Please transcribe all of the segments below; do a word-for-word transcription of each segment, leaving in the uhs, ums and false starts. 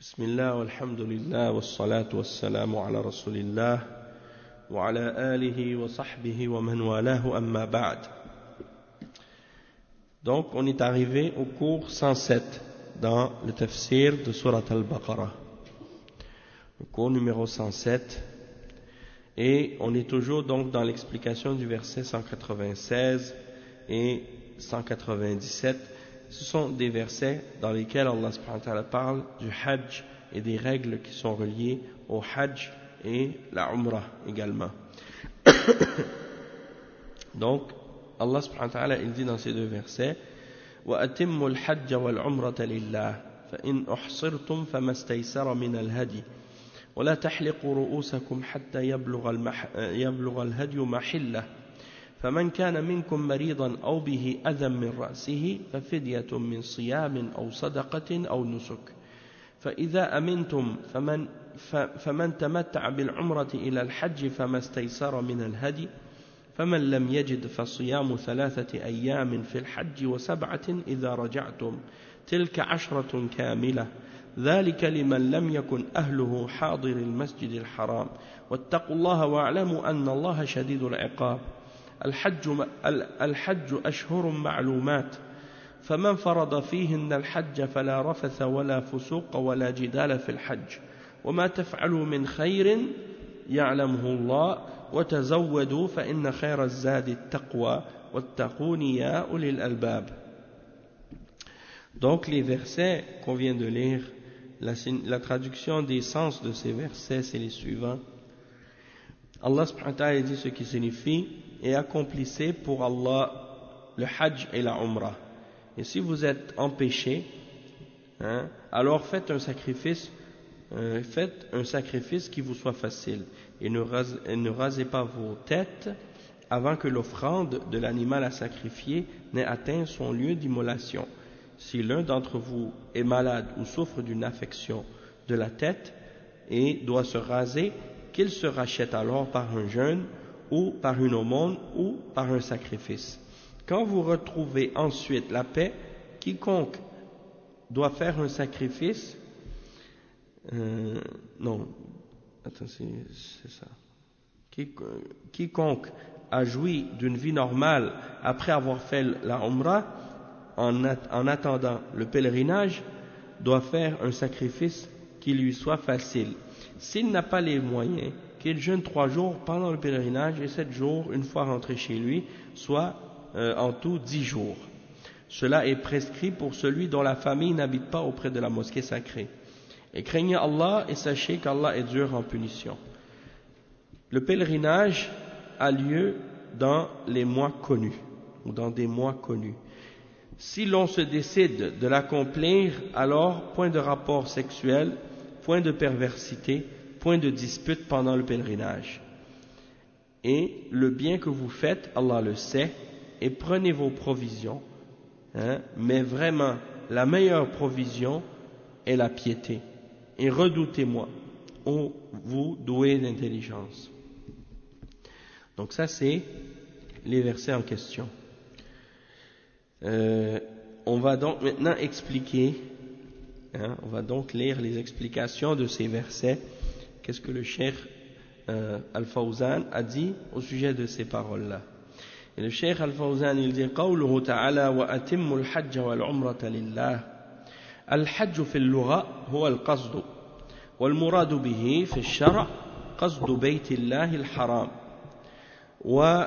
بسم الله والحمد لله والصلاة والسلام على رسول الله وعلى آله وصحبه ومن والاه أما بعد. Donc on est arrivé au cours cent sept dans le tafsir de Surat Al-Baqarah, le cours numéro cent sept, et on est toujours donc dans l'explication du verset cent quatre-vingt-seize et cent quatre-vingt-dix-sept. Ce sont des versets dans lesquels Allah subhanahu wa ta'ala parle du hajj et des règles qui sont reliées au hajj et la umrah également. Donc, Allah subhanahu wa ta'ala, il dit dans ces deux versets: وَأَتِمُّوا الْحَجَّ وَالْعُمْرَةَ لِلَّهِ فَإِنْ أُحْصِرْتُمْ فَمَا اسْتَيْسَرَ مِنَ الْهَدْيِ وَلَا تَحْلِقُوا رُؤُوسَكُمْ حَتَّى يَبْلُغَ, المح... يبلغ الْهَدْيُ مَحِلَّهُ فمن كان منكم مريضا أو به أذى من رأسه ففدية من صيام أو صدقة أو نسك فإذا أمنتم فمن, فمن تمتع بالعمرة إلى الحج فما استيسر من الهدي فمن لم يجد فصيام ثلاثة أيام في الحج وسبعة إذا رجعتم تلك عشرة كاملة ذلك لمن لم يكن أهله حاضر المسجد الحرام واتقوا الله واعلموا أن الله شديد العقاب الحج, الحج أشهر معلومات فمن فرض فيهن الحج فلا رفث ولا فسوق ولا جدال في الحج وما تفعلوا من خير يعلمه الله وتزودوا فإن خير الزاد التقوى واتقون يا أولي الألباب. Donc les versets qu'on vient de lire, la, la traduction des sens de ces versets, c'est les suivants. Allah subhanahu wa ta'ala dit ce qui signifie: et accomplissez pour Allah le hajj et la umrah. Et si vous êtes empêché, hein, alors faites un sacrifice, euh, faites un sacrifice qui vous soit facile. Et ne, ras, et ne rasez pas vos têtes avant que l'offrande de l'animal à sacrifier n'ait atteint son lieu d'immolation. Si l'un d'entre vous est malade ou souffre d'une affection de la tête et doit se raser, qu'il se rachète alors par un jeûne ou par une aumône ou par un sacrifice. Quand vous retrouvez ensuite la paix, quiconque doit faire un sacrifice, euh, non, attends, c'est, c'est ça. Quiconque a joui d'une vie normale après avoir fait la umrah, en, at, en attendant le pèlerinage, doit faire un sacrifice qui lui soit facile. S'il n'a pas les moyens, qu'il jeûne trois jours pendant le pèlerinage et sept jours une fois rentré chez lui, soit euh, en tout dix jours. Cela est prescrit pour celui dont la famille n'habite pas auprès de la mosquée sacrée. Et craignez Allah et sachez qu'Allah est dur en punition. Le pèlerinage a lieu dans les mois connus, ou dans des mois connus. Si l'on se décide de l'accomplir, alors point de rapport sexuel, point de perversité, point de dispute pendant le pèlerinage. Et le bien que vous faites, Allah le sait, et prenez vos provisions, hein, mais vraiment, la meilleure provision est la piété. Et redoutez-moi, ô vous doués d'intelligence. Donc ça, c'est les versets en question. Euh, on va donc maintenant expliquer, hein, on va donc lire les explications de ces versets. Qu'est-ce que le cheikh euh, Al-Fawzan a dit au sujet de ces paroles-là? Et le cheikh Al-Fawzan, il dit: قوله تعالى وأتم الحج والعمرة لله الحج في اللغة هو القصد والمراد به في الشرع قصد بيت الله الحرام و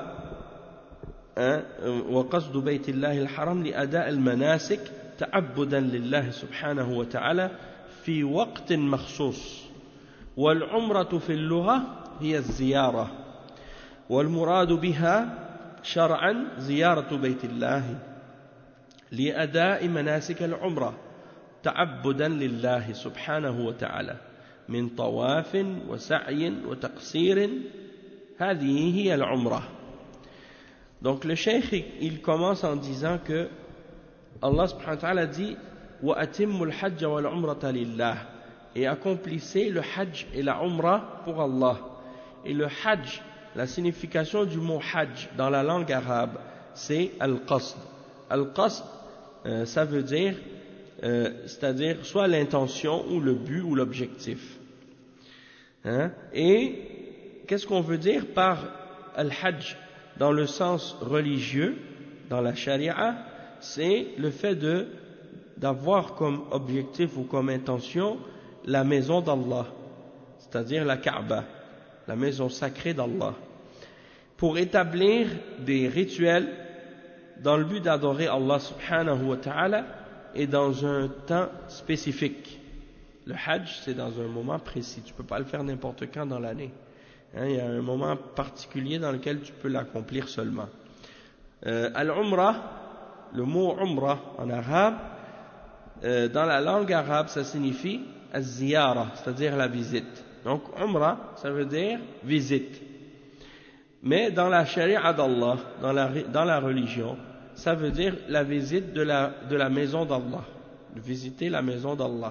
وقصد بيت الله الحرام لأداء المناسك تعبدا لله سبحانه وتعالى في وقت مخصوص. والعمرة في اللغة هي الزيارة والمراد بها شرعا زيارة بيت الله لأداء مناسك العمرة تعبدا لله سبحانه وتعالى من طواف وسعي وتقصير هذه هي العمرة. Donc le cheikh, il commence en disant que Allah subhanahu wa ta'ala dit وَأَتِمُّ الْحَجَّ وَالْعُمْرَةَ لِلَّهِ, et accomplissez le hajj et la umrah pour Allah. Et le hajj, la signification du mot hajj dans la langue arabe, c'est al-qasd. Al-qasd, euh, ça veut dire euh, c'est-à-dire soit l'intention ou le but ou l'objectif. Hein? Et qu'est-ce qu'on veut dire par al-hajj dans le sens religieux, dans la charia? C'est le fait de d'avoir comme objectif ou comme intention la maison d'Allah, c'est-à-dire la Kaaba, la maison sacrée d'Allah, pour établir des rituels dans le but d'adorer Allah subhanahu wa ta'ala et dans un temps spécifique. Le hajj, c'est dans un moment précis, tu ne peux pas le faire n'importe quand dans l'année. Hein, il y a un moment particulier dans lequel tu peux l'accomplir seulement. Euh, Al-Umrah, le mot Umrah en arabe, euh, dans la langue arabe, ça signifie Az-Ziyara, c'est-à-dire la visite. Donc Umrah, ça veut dire visite. Mais dans la charia d'Allah, dans la, dans la religion, ça veut dire la visite de la, de la maison d'Allah, de visiter la maison d'Allah.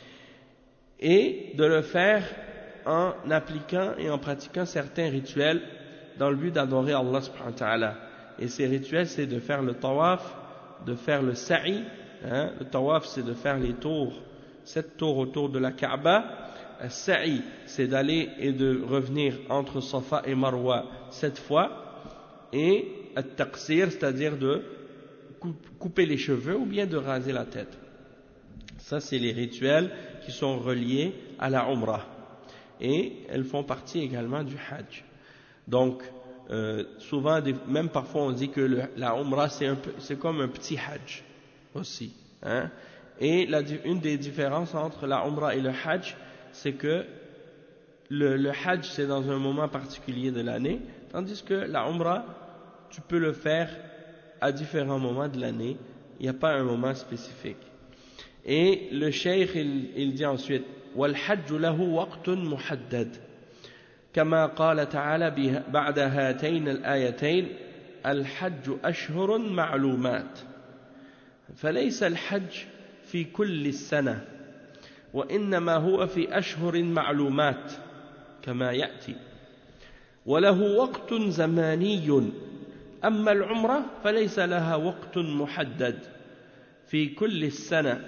Et de le faire en appliquant et en pratiquant certains rituels dans le but d'adorer Allah subhanahu wa ta'ala. Et ces rituels, c'est de faire le tawaf, de faire le sa'i. Hein, le tawaf, c'est de faire les tours, sept tours autour de la Kaaba. Le sa'i, c'est d'aller et de revenir entre Safa et Marwa sept fois. Et at-taqsir, c'est-à-dire de couper les cheveux ou bien de raser la tête. Ça, c'est les rituels qui sont reliés à la Umrah. Et elles font partie également du Hajj. Donc, euh, souvent, même parfois, on dit que le, la Umrah, c'est, un peu, c'est comme un petit Hajj aussi. Hein? Et la, une des différences entre la Umrah et le Hajj, c'est que le, le Hajj, c'est dans un moment particulier de l'année, tandis que la Umrah, tu peux le faire à différents moments de l'année. Il n'y a pas un moment spécifique. Et le cheikh, il, il dit ensuite, وَالْحَجُّ لَهُ وَقْتٌ مُحَدَّدٌ كما قال تعالى بعد هاتين الآيتين الحج أشهر معلومات فليس الحج في كل السنة وإنما هو في أشهر معلومات كما يأتي وله وقت زماني أما العمرة فليس لها وقت محدد في كل السنة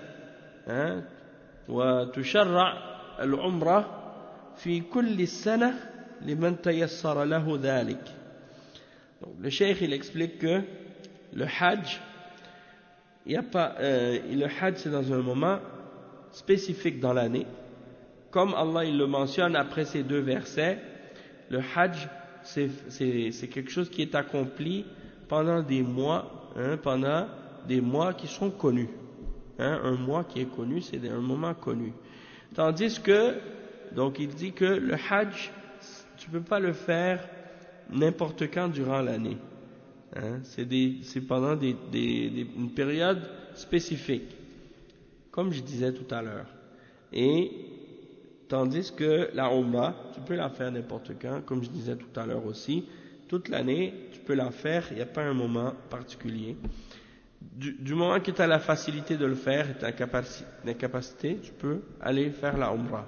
وتشرع العمرة في كل السنة لمن تيسر له ذلك. Donc, le cheikh il explique que le hajj, il y a pas, euh, le hajj c'est dans un moment spécifique dans l'année, comme Allah il le mentionne après ces deux versets. Le hajj c'est, c'est, c'est quelque chose qui est accompli pendant des mois, hein, pendant des mois qui sont connus. Hein, un mois qui est connu, c'est un moment connu. Tandis que, donc il dit que le hajj, tu ne peux pas le faire n'importe quand durant l'année. Hein, c'est, des, c'est pendant des, des, des, une période spécifique, comme je disais tout à l'heure. Et tandis que la Umrah, tu peux la faire n'importe quand, comme je disais tout à l'heure aussi. Toute l'année, tu peux la faire, il n'y a pas un moment particulier. Du, du moment que tu as la facilité de le faire et ta capacité, tu peux aller faire la Umrah.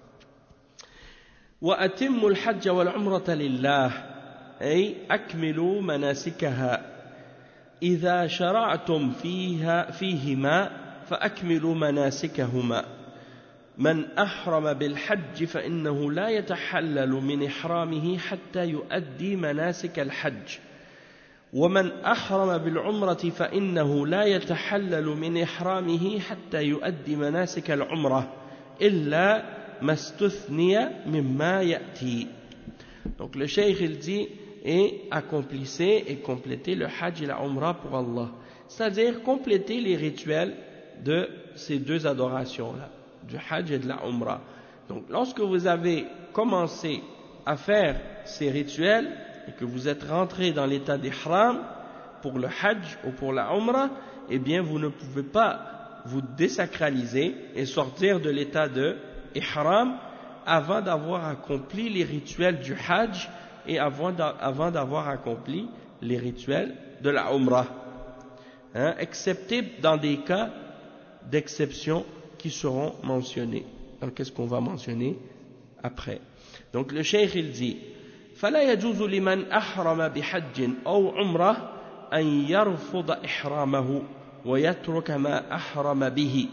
وَأَتِمُّ الْحَجَّ وَالْعُمْرَةَ لِلَّهِ أي أكملوا مناسكها إذا شرعتم فيها فيهما فأكملوا مناسكهما من أحرم بالحج فإنه لا يتحلل من إحرامه حتى يؤدي مناسك الحج ومن أحرم بالعمرة فإنه لا يتحلل من إحرامه حتى يؤدي مناسك العمرة إلا ما استثني مما يأتي. Donc le cheikh il dit et accomplissez et complétez le hajj et la umrah pour Allah, c'est-à-dire compléter les rituels de ces deux adorations-là, du hajj et de la umrah. Donc lorsque vous avez commencé à faire ces rituels et que vous êtes rentré dans l'état d'ihram pour le hajj ou pour la umrah, eh bien vous ne pouvez pas vous désacraliser et sortir de l'état de ihram avant d'avoir accompli les rituels du hajj et avant d'avoir accompli les rituels de la umrah, hein, excepté dans des cas d'exception qui seront mentionnés. Donc qu'est-ce qu'on va mentionner après? Donc le cheikh il dit فلا يجوز لمن أحرم بحج أو عمرة أن يرفض إحرامه ويترك ما أحرم به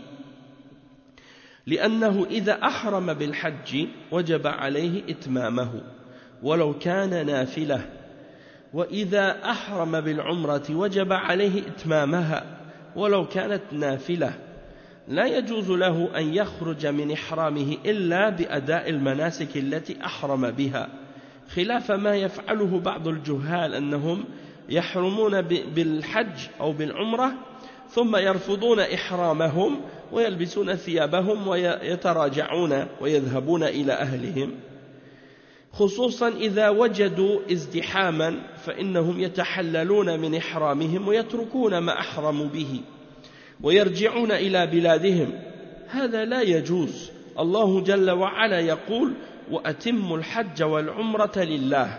لأنه إذا أحرم بالحج وجب عليه إتمامه ولو كان نافلة وإذا أحرم بالعمرة وجب عليه إتمامها ولو كانت نافلة لا يجوز له أن يخرج من إحرامه إلا بأداء المناسك التي أحرم بها خلاف ما يفعله بعض الجهال أنهم يحرمون بالحج أو بالعمرة ثم يرفضون إحرامهم ويلبسون ثيابهم ويتراجعون ويذهبون إلى أهلهم خصوصا إذا وجدوا ازدحاما فإنهم يتحللون من إحرامهم ويتركون ما أحرموا به ويرجعون إلى بلادهم هذا لا يجوز الله جل وعلا يقول وأتموا الحج والعمرة لله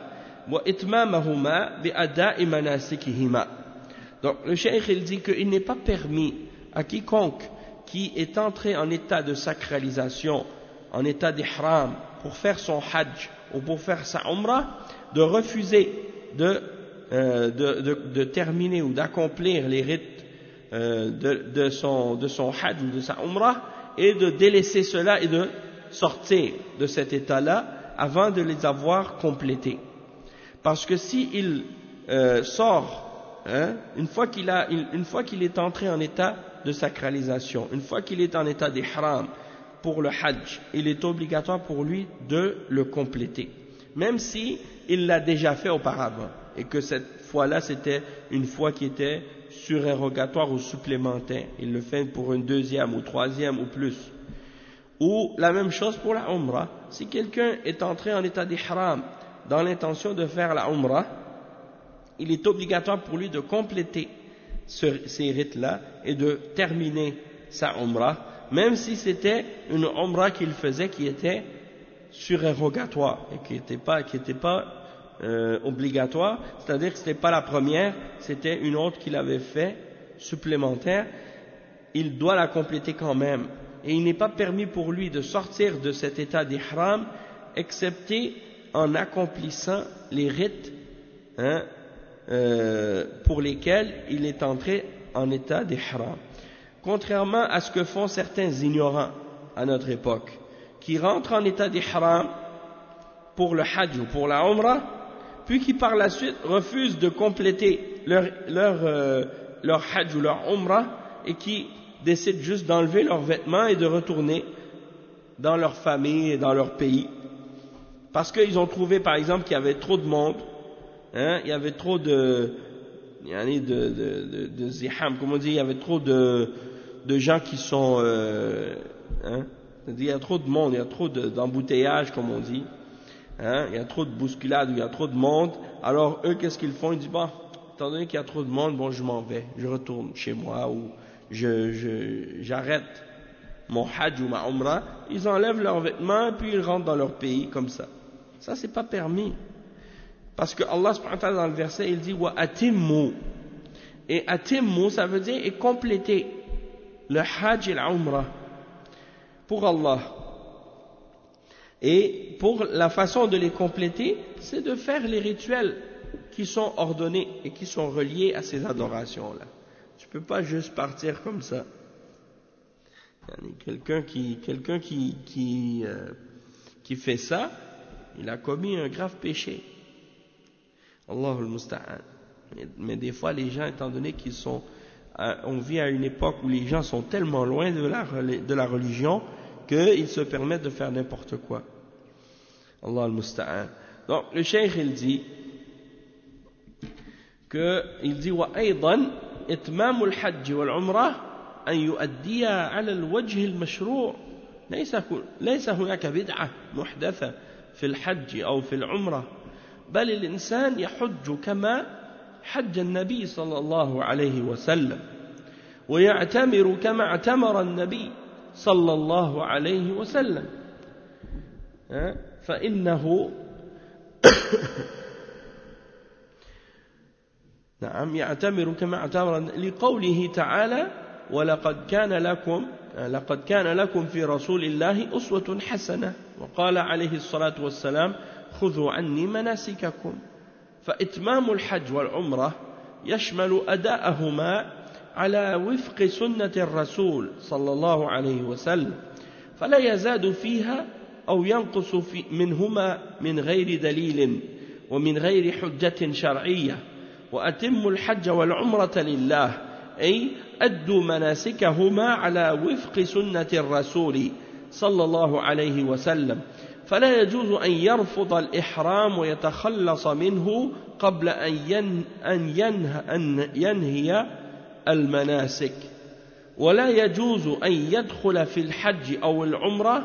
وإتمامهما بأداء مناسكهما. Donc le cheikh il dit qu'il n'est pas permis à quiconque qui est entré en état de sacralisation, en état d'ihram pour faire son hajj ou pour faire sa umrah, de refuser de, euh, de, de, de terminer ou d'accomplir les rites euh, de, de, son, de son hajj ou de sa umrah et de délaisser cela et de sortir de cet état-là avant de les avoir complétés. Parce que s'il euh, sort, hein, une fois qu'il a, une fois qu'il est entré en état de sacralisation, une fois qu'il est en état d'ihram pour le hajj, il est obligatoire pour lui de le compléter, même si il l'a déjà fait auparavant et que cette fois-là c'était une fois qui était surérogatoire ou supplémentaire. Il le fait pour une deuxième ou troisième ou plus. Ou la même chose pour la umrah. Si quelqu'un est entré en état d'ihram dans l'intention de faire la umrah, il est obligatoire pour lui de compléter ce, ces rites-là et de terminer sa umrah, même si c'était une umrah qu'il faisait qui était surérogatoire et qui n'était pas, qui était pas euh, obligatoire, c'est-à-dire que ce n'était pas la première, c'était une autre qu'il avait fait supplémentaire, il doit la compléter quand même. Et il n'est pas permis pour lui de sortir de cet état d'ihram, excepté en accomplissant les rites hein, euh, pour lesquels il est entré en état d'ihram. Contrairement à ce que font certains ignorants à notre époque, qui rentrent en état d'ihram pour le hajj ou pour la umrah, puis qui par la suite refusent de compléter leur, leur, euh, leur hajj ou leur umrah et qui décident juste d'enlever leurs vêtements et de retourner dans leur famille et dans leur pays. Parce qu'ils ont trouvé par exemple qu'il y avait trop de monde, hein, il y avait trop de, de, de, de, de ziham, comme on dit, il y avait trop de, de gens qui sont, euh, hein, il y a trop de monde, il y a trop d'embouteillages comme on dit, hein, il y a trop de bousculades, il y a trop de monde, alors eux qu'est-ce qu'ils font? Ils disent bon, étant donné qu'il y a trop de monde, bon je m'en vais, je retourne chez moi ou je, je, j'arrête mon hajj ou ma umrah, ils enlèvent leurs vêtements et puis ils rentrent dans leur pays comme ça. Ça c'est pas permis. Parce que Allah subhanahu wa ta'ala dans le verset il dit wa atimmu. Et atimmu ça veut dire et compléter le hajj et la umrah pour Allah. Et pour la façon de les compléter, c'est de faire les rituels qui sont ordonnés et qui sont reliés à ces adorations-là. Tu peux pas juste partir comme ça. Quelqu'un qui, quelqu'un qui, qui, euh, qui fait ça, il a commis un grave péché. Allahul Musta'an. Mais, mais des fois, les gens, étant donné qu'ils sont, euh, on vit à une époque où les gens sont tellement loin de la, de la religion qu'ils se permettent de faire n'importe quoi. Allahul Musta'an. Donc, le cheikh, il dit que, il dit, wa aydan, إتمام الحج والعمرة أن يؤديها على الوجه المشروع ليس ليس هناك بدعة محدثة في الحج أو في العمرة بل الإنسان يحج كما حج النبي صلى الله عليه وسلم ويعتمر كما اعتمر النبي صلى الله عليه وسلم فإنه نعم يعتمر كما اعتمر لقوله تعالى ولقد كان لكم لقد كان لكم في رسول الله أسوة حسنة وقال عليه الصلاة والسلام خذوا عني مناسككم فإتمام الحج والعمرة يشمل أداءهما على وفق سنة الرسول صلى الله عليه وسلم فلا يزاد فيها أو ينقص في منهما من غير دليل ومن غير حجة شرعية وأتموا الحج والعمرة لله أي أدوا مناسكهما على وفق سنة الرسول صلى الله عليه وسلم فلا يجوز أن يرفض الإحرام ويتخلص منه قبل أن ينهي, أن ينهي المناسك ولا يجوز أن يدخل في الحج أو العمرة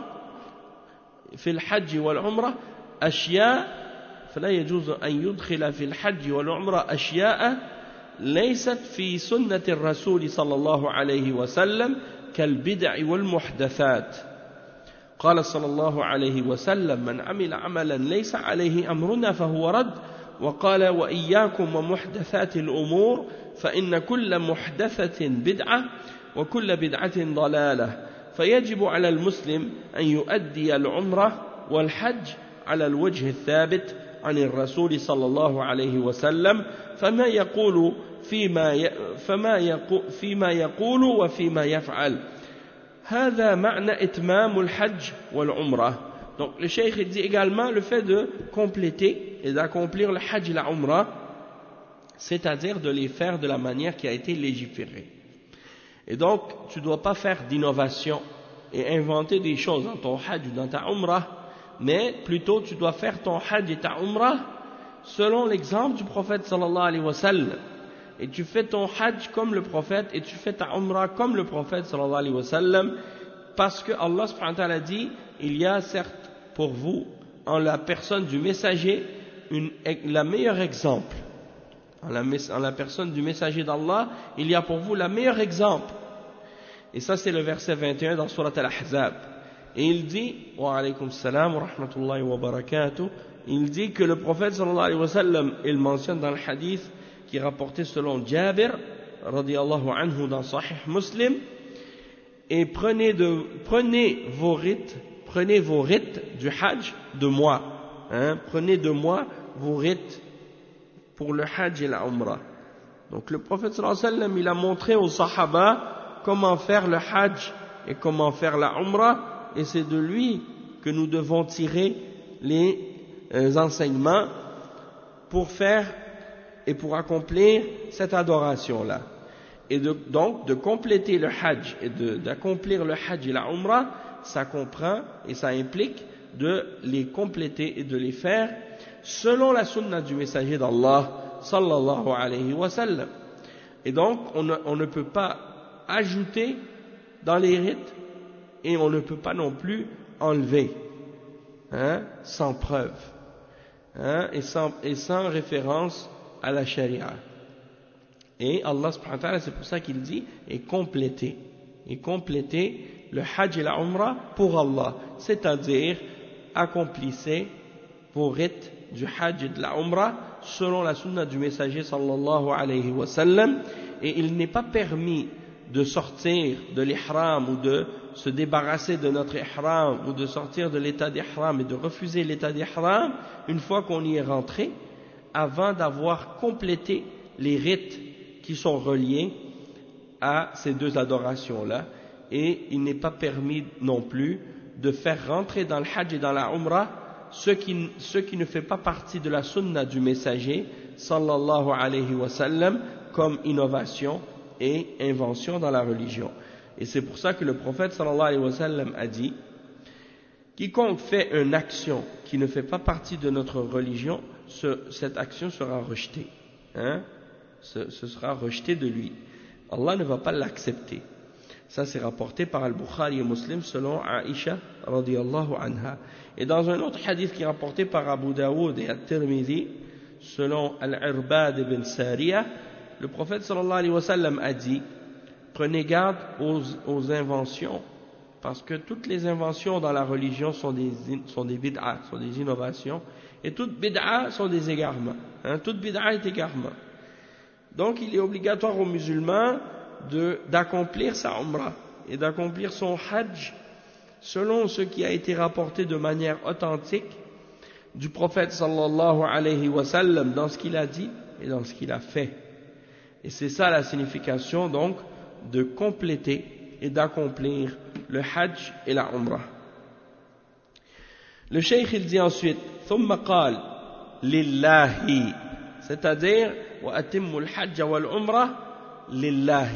في الحج والعمرة أشياء فلا يجوز أن يدخل في الحج والعمرة أشياء ليست في سنة الرسول صلى الله عليه وسلم كالبدع والمحدثات قال صلى الله عليه وسلم من عمل عملا ليس عليه أمرنا فهو رد وقال وإياكم ومحدثات الأمور فإن كل محدثة بدعة وكل بدعة ضلالة فيجب على المسلم أن يؤدي العمرة والحج على الوجه الثابت عن الرسول صلى الله عليه وسلم فما يقول فيما فما يقول فيما يقول وفيما يفعل هذا معنى إتمام الحج والعمرة. Donc le cheikh dit également le fait de compléter et d'accomplir le hajj et la umrah, c'est-à-dire de les faire de la manière qui a été légiférée. Et donc tu ne dois pas faire d'innovation et inventer des choses dans ton hajj ou dans ta umrah, mais plutôt tu dois faire ton hajj et ta umrah selon l'exemple du prophète sallallahu alayhi wa sallam. Et tu fais ton hajj comme le prophète et tu fais ta umrah comme le prophète sallallahu alayhi wa sallam, parce que Allah subhanahu wa ta'ala dit il y a certes pour vous en la personne du messager une, la meilleure exemple en la, en la personne du messager d'Allah il y a pour vous la meilleure exemple. Et ça c'est le verset vingt et un dans Surat Al-Ahzab. Et il dit wa alaykum salam wa rahmatullahi wa barakatuh, il dit que le prophète sallallahu alayhi wa sallam, il mentionne dans le hadith qui est rapporté selon Jabir radiyallahu anhu dans Sahih Muslim, et prenez, de, prenez vos rites prenez vos rites du hajj de moi, hein, prenez de moi vos rites pour le hajj et la umrah. Donc le prophète sallallahu alayhi wa sallam, il a montré aux sahaba comment faire le hajj et comment faire la umrah, et c'est de lui que nous devons tirer les euh, enseignements pour faire et pour accomplir cette adoration-là. Et de, donc, de compléter le hajj et d'accomplir le hajj et la umrah, ça comprend et ça implique de les compléter et de les faire selon la sunna du messager d'Allah, sallallahu alayhi wa sallam. Et donc, on ne, on ne peut pas ajouter dans les rites et on ne peut pas non plus enlever, hein, sans preuve, hein, et, sans, et sans référence à la charia. Et Allah subhanahu wa ta'ala, c'est pour ça qu'il dit et compléter et compléter le hajj et la umrah pour Allah, c'est-à-dire accomplissez vos rites du hajj et de la umrah selon la sunna du messager sallallahu alayhi wa sallam. Et il n'est pas permis de sortir de l'ihram ou de se débarrasser de notre ihram ou de sortir de l'état d'ihram et de refuser l'état d'ihram une fois qu'on y est rentré, avant d'avoir complété les rites qui sont reliés à ces deux adorations-là. Et il n'est pas permis non plus de faire rentrer dans le hajj et dans la umrah ce qui, ce qui ne fait pas partie de la sunna du messager sallallahu alayhi wa sallam comme innovation et invention dans la religion. Et c'est pour ça que le prophète sallallahu alayhi wa sallam a dit quiconque fait une action qui ne fait pas partie de notre religion, ce, cette action sera rejetée, hein? ce, ce sera rejeté de lui. Allah ne va pas l'accepter. Ça c'est rapporté par Al-Bukhari et Muslim selon Aïcha radiyallahu anha. Et dans un autre hadith qui est rapporté par Abu Daoud et At-Tirmidhi selon Al-Irbad ibn Sariya, le prophète sallallahu alayhi wa sallam a dit prenez garde aux, aux inventions, parce que toutes les inventions dans la religion sont des, sont des bid'a, sont des innovations, et toutes bid'a sont des égarements, hein, toute bid'a est égarement. Donc il est obligatoire aux musulmans de, d'accomplir sa umrah et d'accomplir son hajj selon ce qui a été rapporté de manière authentique du prophète sallallahu alayhi wa sallam dans ce qu'il a dit et dans ce qu'il a fait. Et c'est ça la signification donc de compléter et d'accomplir le hajj et la umrah. Le cheikh il dit ensuite ثم قال لله, c'est-à-dire وأتم الحج والعمرة لله.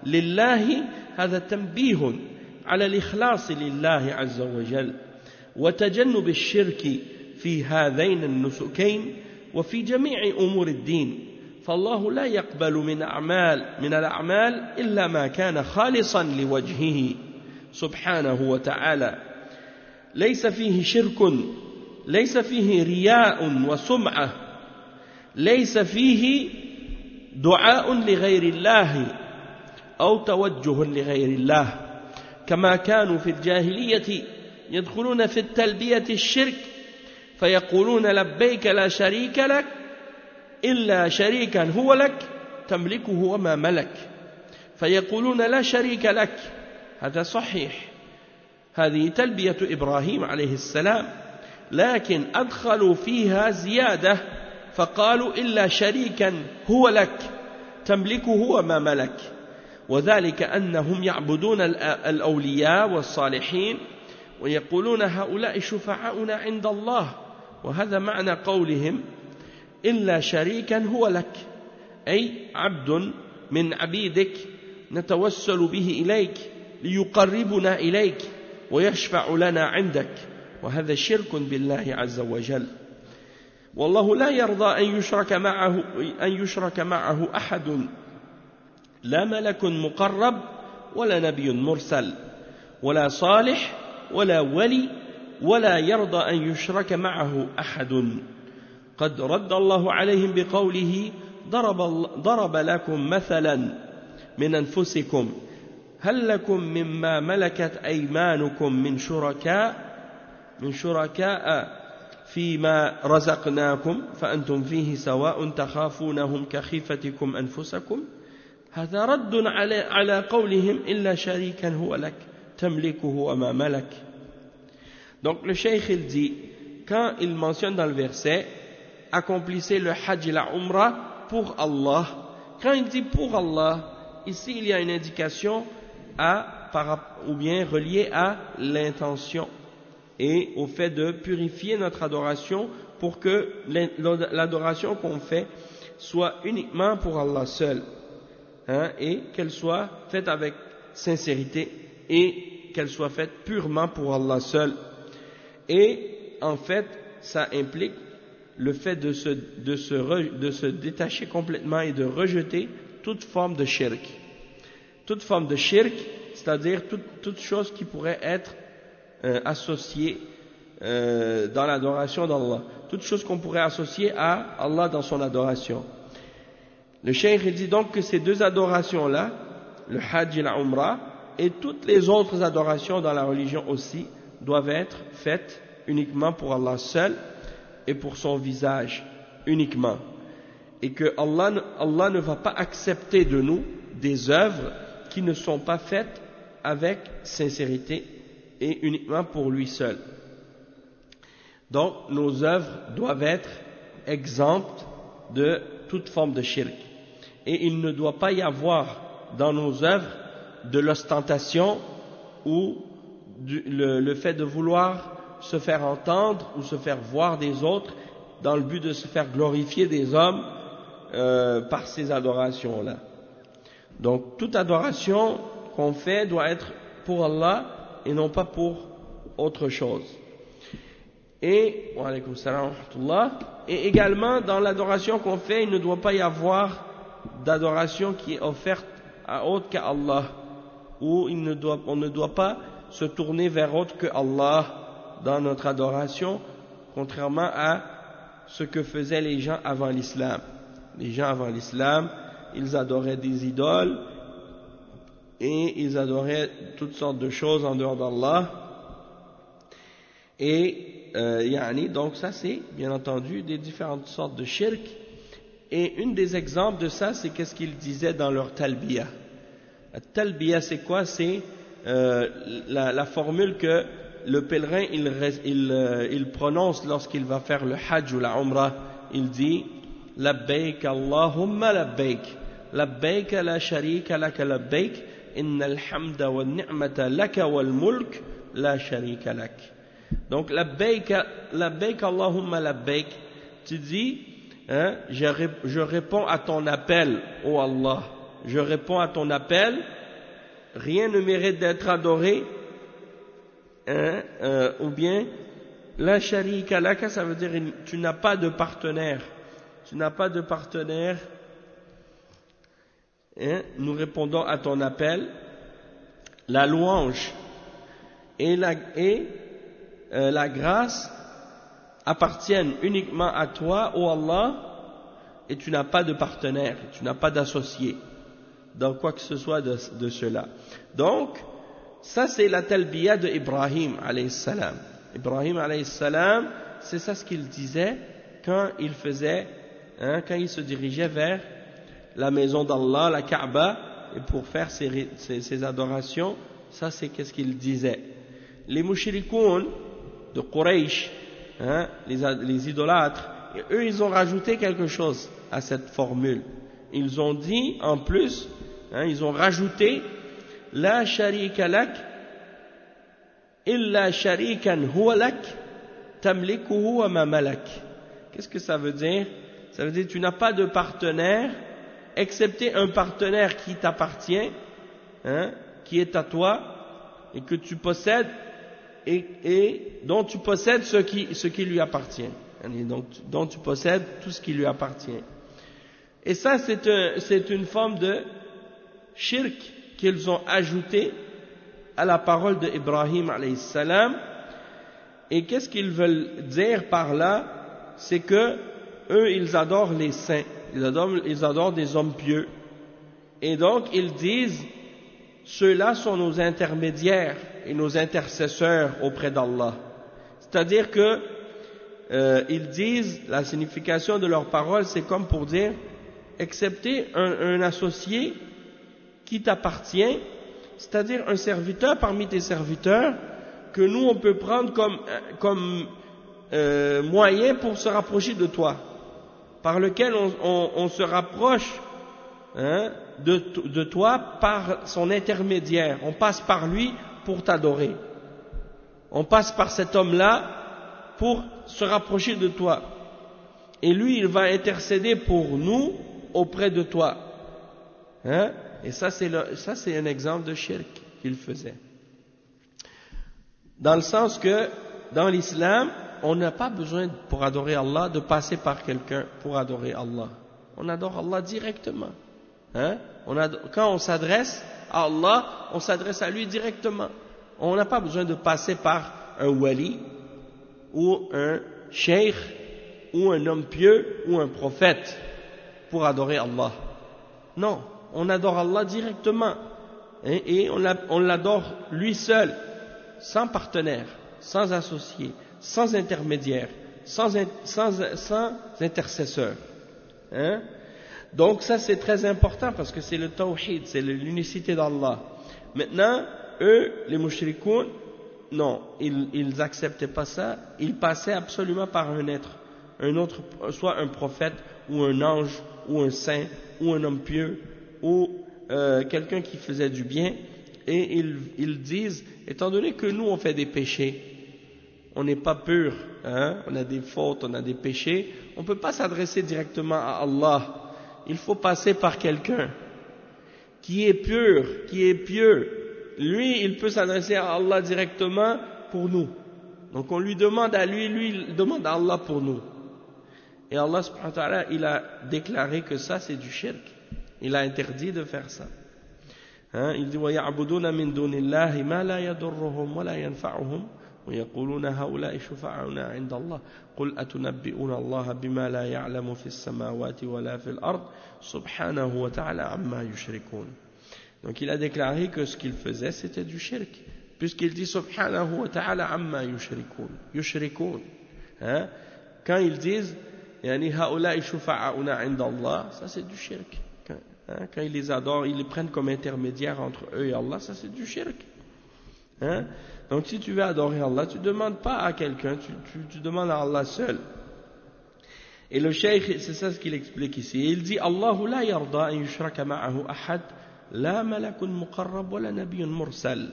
لله هذا تنبيه على الإخلاص لله عز وجل وتجنب الشرك في هذين النسكين وفي جميع أمور الدين، فالله لا يقبل من أعمال من الأعمال إلا ما كان خالصا لوجهه سبحانه وتعالى، ليس فيه شرك، ليس فيه رياء وسمعة، ليس فيه دعاء لغير الله أو توجه لغير الله، كما كانوا في الجاهلية يدخلون في التلبية الشرك فيقولون لبيك لا شريك لك إلا شريكا هو لك تملكه وما ملك، فيقولون لا شريك لك، هذا صحيح، هذه تلبية إبراهيم عليه السلام، لكن أدخلوا فيها زيادة فقالوا إلا شريكا هو لك تملكه وما ملك، وذلك أنهم يعبدون الأولياء والصالحين ويقولون هؤلاء شفعاؤنا عند الله، وهذا معنى قولهم إلا شريكا هو لك، أي عبد من عبيدك نتوسل به إليك ليقربنا إليك ويشفع لنا عندك، وهذا شرك بالله عز وجل. والله لا يرضى أن يشرك معه أن يشرك معه أحد، لا ملك مقرب ولا نبي مرسل ولا صالح ولا ولي، ولا يرضى أن يشرك معه أحد. قد رد الله عليهم بقوله ضرب, ضرب لكم مثلا من أنفسكم هل لكم مما ملكت أيمانكم من شركاء من شركاء فيما رزقناكم فأنتم فيه سواء تخافونهم كخيفتكم أنفسكم، هذا رد على, على قولهم إلا شريكا هو لك تملكه وما ملك. Donc le cheikh il dit, quand il mentionne dans le verset accomplissez le hajj et la umrah pour Allah, quand il dit pour Allah, ici il y a une indication à, par, ou bien reliée à l'intention et au fait de purifier notre adoration pour que l'adoration qu'on fait soit uniquement pour Allah seul, hein, et qu'elle soit faite avec sincérité et qu'elle soit faite purement pour Allah seul. Et en fait, ça implique le fait de se, de se, re, de se détacher complètement et de rejeter toute forme de shirk. Toute forme de shirk, c'est-à-dire toute, toute chose qui pourrait être euh, associée euh, dans l'adoration d'Allah. Toute chose qu'on pourrait associer à Allah dans son adoration. Le cheikh il dit donc que ces deux adorations-là, le hajj et la umrah, et toutes les autres adorations dans la religion aussi, doivent être faites uniquement pour Allah seul et pour son visage uniquement, et que Allah, Allah ne va pas accepter de nous des œuvres qui ne sont pas faites avec sincérité et uniquement pour lui seul. Donc nos œuvres doivent être exemptes de toute forme de shirk, et il ne doit pas y avoir dans nos œuvres de l'ostentation ou du, le, le fait de vouloir se faire entendre ou se faire voir des autres dans le but de se faire glorifier des hommes euh, par ces adorations-là. Donc toute adoration qu'on fait doit être pour Allah et non pas pour autre chose. Et, wa alaykoum salam wa rahmatullah, et également dans l'adoration qu'on fait, il ne doit pas y avoir d'adoration qui est offerte à autre qu'à Allah, ou il ne doit, on ne doit pas se tourner vers autre que Allah dans notre adoration, contrairement à ce que faisaient les gens avant l'islam. Les gens avant l'islam, ils adoraient des idoles et ils adoraient toutes sortes de choses en dehors d'Allah. Et euh, yani, donc ça c'est bien entendu des différentes sortes de shirk. Et une des exemples de ça, c'est qu'est-ce qu'ils disaient dans leur talbiya. La talbiya, c'est quoi? C'est euh, la, la formule que le pèlerin il, il, euh, il prononce lorsqu'il va faire le hajj ou la umrah. Il dit labbaik Allahumma labbaik, labbayk la sharika laka labbayk innal hamda wan ni'mata laka wal mulk la sharika lak. Donc labbayk labbayk Allahumma labbayk, tu dis hein, je, je réponds à ton appel ô Allah, je réponds à ton appel, rien ne mérite d'être adoré hein, euh, ou bien la sharika laka, ça veut dire tu n'as pas de partenaire, tu n'as pas de partenaire. Hein, nous répondons à ton appel, la louange et la, et, euh, la grâce appartiennent uniquement à toi, ô Allah, et tu n'as pas de partenaire, tu n'as pas d'associé dans quoi que ce soit de, de cela. Donc, ça c'est la talbiya de Ibrahim alayhi salam. Ibrahim alayhi salam, c'est ça ce qu'il disait quand il faisait, hein, quand il se dirigeait vers la maison d'Allah, la Kaaba, et pour faire ses, ses, ses adorations, ça c'est qu'est-ce qu'il disait. Les mushrikoun de Quraysh, hein, les, les idolâtres, eux ils ont rajouté quelque chose à cette formule. Ils ont dit en plus, hein, ils ont rajouté la sharika lak illa sharikan huwa lak tamlikuhu wa ma malak. Qu'est-ce que ça veut dire? Ça veut dire tu n'as pas de partenaire excepté un partenaire qui t'appartient, hein, qui est à toi et que tu possèdes et, et dont tu possèdes ce qui, ce qui lui appartient. Et donc, dont tu possèdes tout ce qui lui appartient. Et ça, c'est, un, c'est une forme de shirk qu'ils ont ajouté à la parole de Ibrahim alayhi salam. Et qu'est-ce qu'ils veulent dire par là? C'est que eux, ils adorent les saints, ils adorent, ils adorent des hommes pieux. Et donc, ils disent, ceux-là sont nos intermédiaires et nos intercesseurs auprès d'Allah. C'est-à-dire que euh, ils disent, la signification de leurs paroles, c'est comme pour dire, excepté un, un associé qui t'appartient, c'est-à-dire un serviteur parmi tes serviteurs, que nous on peut prendre comme, comme euh, moyen pour se rapprocher de toi, par lequel on, on, on se rapproche hein, de, de toi par son intermédiaire. On passe par lui pour t'adorer. On passe par cet homme-là pour se rapprocher de toi. Et lui, il va intercéder pour nous auprès de toi. Hein? Et ça, c'est le, ça, c'est un exemple de shirk qu'il faisait. Dans le sens que, dans l'islam, on n'a pas besoin, pour adorer Allah, de passer par quelqu'un pour adorer Allah. On adore Allah directement. Hein? On adore, quand on s'adresse à Allah, on s'adresse à lui directement. On n'a pas besoin de passer par un wali, ou un cheikh, ou un homme pieux, ou un prophète, pour adorer Allah. Non, on adore Allah directement. Hein? Et on l'adore lui seul, sans partenaire, sans associé, sans intermédiaire, sans, sans, sans intercesseur. Hein? Donc ça c'est très important parce que c'est le tawhid, c'est l'unicité d'Allah. Maintenant, eux, les mushrikoun, non, ils ils acceptaient pas ça, ils passaient absolument par un être, un autre, soit un prophète, ou un ange, ou un saint, ou un homme pieux, ou euh, quelqu'un qui faisait du bien, et ils, ils disent, étant donné que nous on fait des péchés, on n'est pas pur, hein, on a des fautes, on a des péchés, on ne peut pas s'adresser directement à Allah, il faut passer par quelqu'un qui est pur, qui est pieux. Lui, il peut s'adresser à Allah directement pour nous. Donc on lui demande à lui, lui il demande à Allah pour nous. Et Allah subhanahu wa ta'ala, il a déclaré que ça c'est du shirk. Il a interdit de faire ça. Hein, il dit وَيَعْبُدُونَ مِن دُونِ اللَّهِ مَا لَا يَضُرُّهُمْ وَلَا يَنْفَعُهُمْ وَيَقُولُونَ هَؤُلَاءِ شُفَعَاؤُنَا عِندَ اللَّهِ قُلْ أَتُنَبِّئُونَ اللَّهَ بِمَا لَا يَعْلَمُ فِي السَّمَاوَاتِ وَلَا فِي الْأَرْضِ سُبْحَانَهُ وَتَعَالَى عَمَّا يُشْرِكُونَ. Donc il a déclaré que ce qu'il faisait c'était du shirk, puisqu'il dit subhanahu wa ta'ala amma yushrikun, yushrikun. Hein? Quand ils disent yani haula'i shufa'auna 'inda Allah, ça c'est du shirk. Quand, hein? Quand ils les adorent, ils les prennent comme intermédiaires entre eux et Allah, ça c'est du shirk. Hein? Donc si tu veux adorer Allah, tu ne demandes pas à quelqu'un, tu, tu, tu demandes à Allah seul. Et le cheikh, c'est ça ce qu'il explique ici. Il dit Allahu la yarda an yushraka ma'ahu ahad, la malakun muqarrab wa la nabiyyun mursal.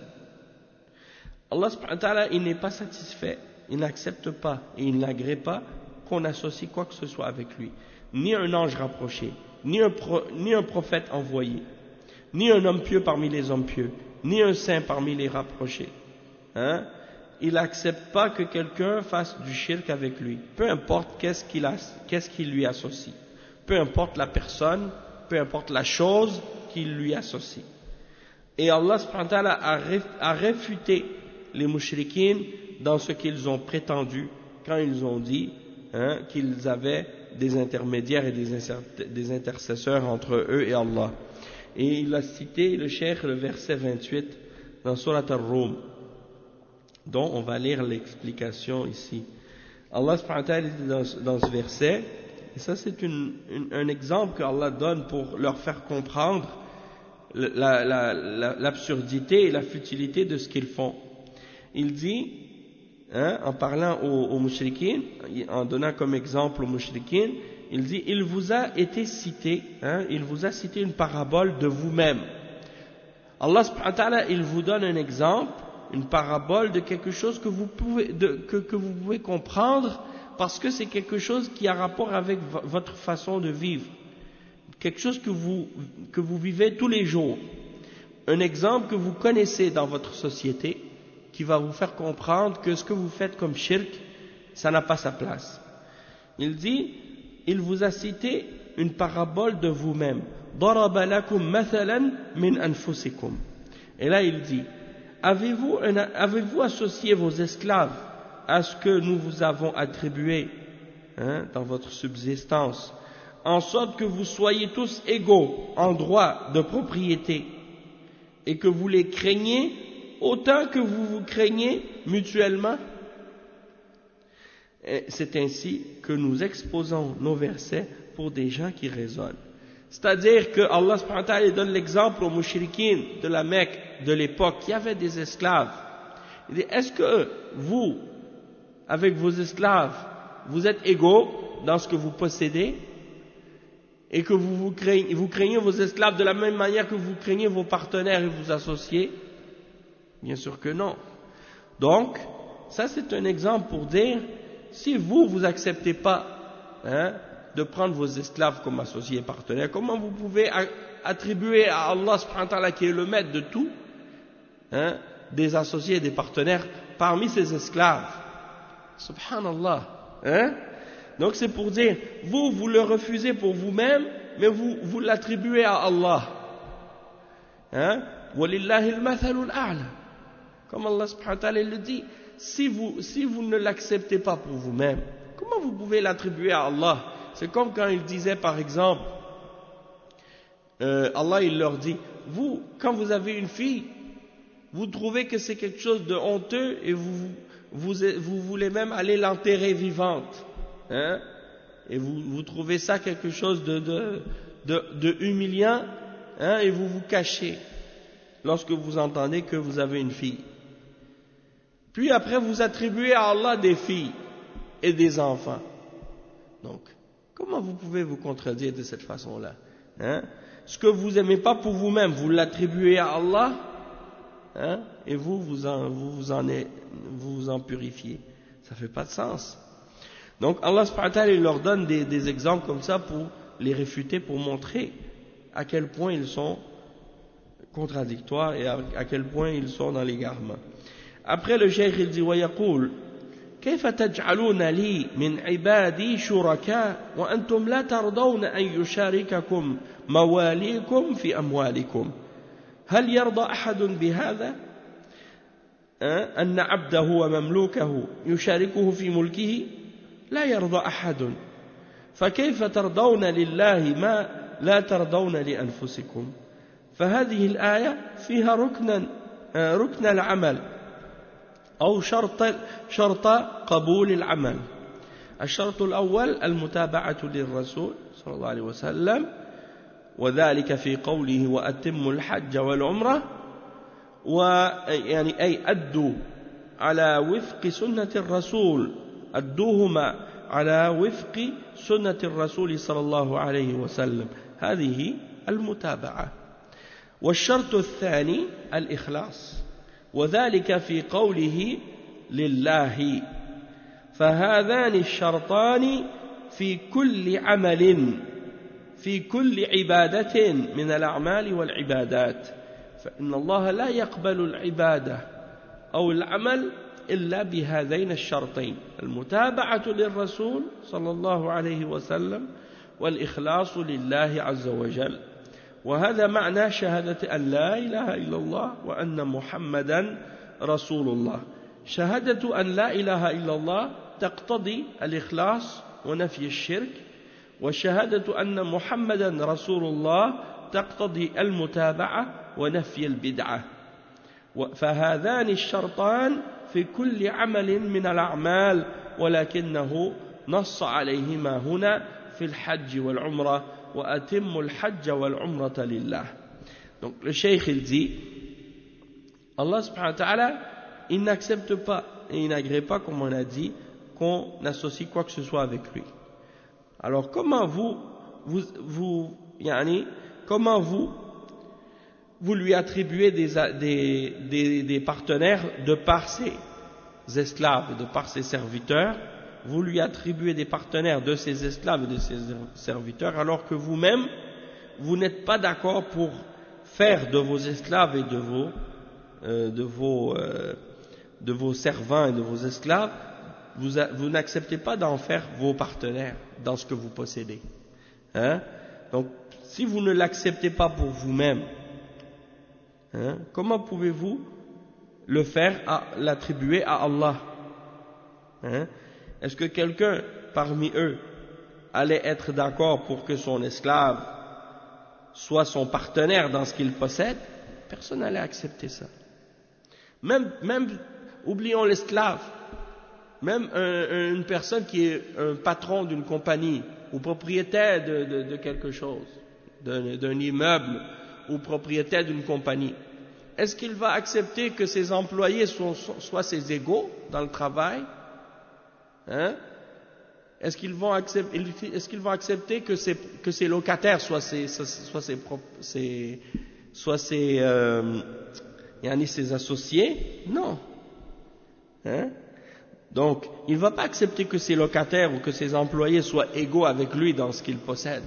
Allah subhanahu wa ta'ala, il n'est pas satisfait, il n'accepte pas et il n'agrée pas qu'on associe quoi que ce soit avec lui. Ni un ange rapproché, ni un, pro, ni un prophète envoyé, ni un homme pieux parmi les hommes pieux, ni un saint parmi les rapprochés. Hein? Il n'accepte pas que quelqu'un fasse du shirk avec lui, peu importe qu'est-ce qu'il a, qu'est-ce qu'il lui associe, peu importe la personne, peu importe la chose qu'il lui associe. Et Allah subhanahu wa ta'ala a réfuté les mushrikines dans ce qu'ils ont prétendu quand ils ont dit hein, qu'ils avaient des intermédiaires et des, des intercesseurs entre eux et Allah. Et il a cité le cheikh le verset vingt-huit dans Surat Ar-Rum, dont on va lire l'explication ici. Allah subhanahu wa ta'ala dit dans, dans ce verset, et ça c'est une, une, un exemple qu'Allah donne pour leur faire comprendre la, la, la, l'absurdité et la futilité de ce qu'ils font. Il dit, hein, en parlant aux, aux mushrikines, en donnant comme exemple aux mushrikines, il dit, il vous a été cité, hein, il vous a cité une parabole de vous-même. Allah subhanahu wa ta'ala, il vous donne un exemple, une parabole de quelque chose que vous pouvez, de, que, que vous pouvez comprendre parce que c'est quelque chose qui a rapport avec votre façon de vivre, quelque chose que vous, que vous vivez tous les jours, un exemple que vous connaissez dans votre société qui va vous faire comprendre que ce que vous faites comme shirk, ça n'a pas sa place. Il dit, il vous a cité une parabole de vous-même. ضَرَبَ لَكُمْ مَثَلًا مِنْ أَنفُسِكُمْ. Et là il dit, avez-vous, un, avez-vous associé vos esclaves à ce que nous vous avons attribué hein, dans votre subsistance, en sorte que vous soyez tous égaux en droit de propriété et que vous les craignez autant que vous vous craignez mutuellement? Et c'est ainsi que nous exposons nos versets pour des gens qui raisonnent. C'est-à-dire que Allah subhanahu wa ta'ala donne l'exemple aux mushrikines de la Mecque de l'époque qui avaient des esclaves. Il dit, est-ce que vous, avec vos esclaves, vous êtes égaux dans ce que vous possédez et que vous, vous, craignez, vous craignez vos esclaves de la même manière que vous craignez vos partenaires et vos associés? Bien sûr que non. Donc, ça c'est un exemple pour dire, si vous, vous acceptez pas hein, de prendre vos esclaves comme associés et partenaires, comment vous pouvez attribuer à Allah subhanahu wa ta'ala, qui est le maître de tout, hein, des associés et des partenaires parmi ses esclaves? Subhanallah. Hein? Donc c'est pour dire, vous, vous le refusez pour vous-même, mais vous, vous l'attribuez à Allah. Hein? Walillahi al-mathalul a'la. Comme Allah subhanahu wa ta'ala le dit, si vous, si vous ne l'acceptez pas pour vous-même, comment vous pouvez l'attribuer à Allah? C'est comme quand il disait par exemple, euh, Allah il leur dit, vous, quand vous avez une fille, vous trouvez que c'est quelque chose de honteux et vous, vous, vous voulez même aller l'enterrer vivante. Hein? Et vous, vous trouvez ça quelque chose de, de, de, de humiliant hein? Et vous vous cachez lorsque vous entendez que vous avez une fille. Puis après vous attribuez à Allah des filles et des enfants. Donc, comment vous pouvez vous contredire de cette façon-là? Hein? Ce que vous n'aimez pas pour vous-même, vous l'attribuez à Allah hein? Et vous, vous en, vous, vous, en est, vous vous en purifiez. Ça ne fait pas de sens. Donc Allah subhanahu wa ta'ala il leur donne des, des exemples comme ça pour les réfuter, pour montrer à quel point ils sont contradictoires et à, à quel point ils sont dans l'égarement. Après le cheikh il dit ويقول كيف تجعلون لي من عبادي شركاء وأنتم لا ترضون أن يشارككم مواليكم في أموالكم هل يرضى أحد بهذا أن عبده ومملوكه يشاركه في ملكه لا يرضى أحد فكيف ترضون لله ما لا ترضون لأنفسكم فهذه الآية فيها ركنا ركن العمل أو شرط شرط قبول العمل. الشرط الأول المتابعة للرسول صلى الله عليه وسلم وذلك في قوله وأتموا الحج والعمرة ويعني أي أدوا على وفق سنة الرسول أدوهما على وفق سنة الرسول صلى الله عليه وسلم هذه المتابعة. والشرط الثاني الإخلاص، وذلك في قوله لله، فهذان الشرطان في كل عمل في كل عبادة من الأعمال والعبادات، فإن الله لا يقبل العبادة أو العمل إلا بهذين الشرطين، المتابعة للرسول صلى الله عليه وسلم والإخلاص لله عز وجل. وهذا معنى شهادة أن لا إله إلا الله وأن محمدا رسول الله. شهادة أن لا إله إلا الله تقتضي الإخلاص ونفي الشرك، وشهادة أن محمدا رسول الله تقتضي المتابعة ونفي البدعة. فهذان الشرطان في كل عمل من الأعمال، ولكنه نص عليهما هنا في الحج والعمرة، وأتم الحج والعمرة لله. Donc le cheikh il dit, Allah subhanahu wa ta'ala, il n'accepte pas et il n'agrée pas, comme on a dit, qu'on associe quoi que ce soit avec lui. Alors comment vous, vous, vous, yani, comment vous, vous lui attribuez des, des, des, des partenaires de par ses esclaves, de par ses serviteurs, vous lui attribuez des partenaires de ses esclaves et de ses serviteurs, alors que vous-même, vous n'êtes pas d'accord pour faire de vos esclaves et de vos, euh, de vos, euh, de vos servants et de vos esclaves, vous, vous n'acceptez pas d'en faire vos partenaires dans ce que vous possédez. Hein? Donc, si vous ne l'acceptez pas pour vous-même, hein, comment pouvez-vous le faire, à, l'attribuer à Allah? Hein? Est-ce que quelqu'un parmi eux allait être d'accord pour que son esclave soit son partenaire dans ce qu'il possède? Personne n'allait accepter ça. Même, même oublions l'esclave, même un, une personne qui est un patron d'une compagnie ou propriétaire de, de, de quelque chose, d'un, d'un immeuble ou propriétaire d'une compagnie, est-ce qu'il va accepter que ses employés soient, soient ses égaux dans le travail? Hein? Est-ce qu'ils vont accepter, est-ce qu'ils vont accepter que ses, que ses locataires soient ses, soient ses, ses, soient ses, euh, yani ses associés? Non. Hein? Donc, il ne va pas accepter que ses locataires ou que ses employés soient égaux avec lui dans ce qu'il possède.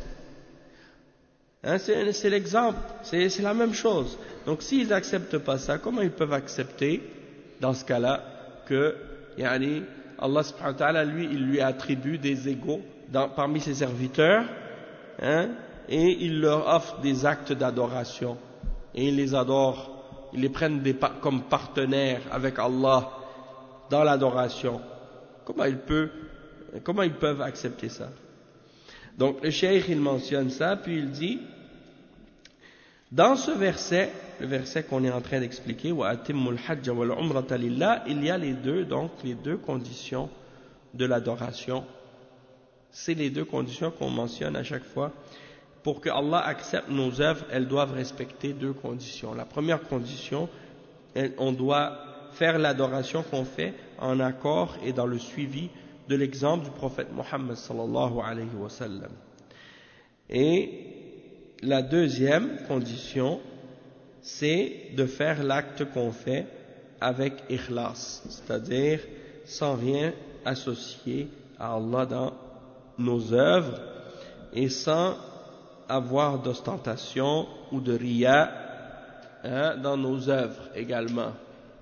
Hein, c'est, c'est l'exemple, c'est, c'est la même chose. Donc, s'ils n'acceptent pas ça, comment ils peuvent accepter, dans ce cas-là, que, yani, Allah subhanahu wa ta'ala, lui, il lui attribue des égaux dans, parmi ses serviteurs, hein, et il leur offre des actes d'adoration, et ils les adorent, ils les prennent des, comme partenaires avec Allah dans l'adoration. Comment il peut, comment ils peuvent accepter ça? Donc le cheikh il mentionne ça, puis il dit, dans ce verset, le verset qu'on est en train d'expliquer, wa atimmul hajja wal umrata lillah, il y a les deux, donc les deux conditions de l'adoration. C'est les deux conditions qu'on mentionne à chaque fois. Pour que Allah accepte nos œuvres, elles doivent respecter deux conditions. La première condition, on doit faire l'adoration qu'on fait en accord et dans le suivi de l'exemple du prophète Mohammed sallallahu alayhi wa sallam. Et la deuxième condition, c'est de faire l'acte qu'on fait avec ikhlas, c'est-à-dire sans rien associer à Allah dans nos œuvres et sans avoir d'ostentation ou de riya, hein, dans nos œuvres également.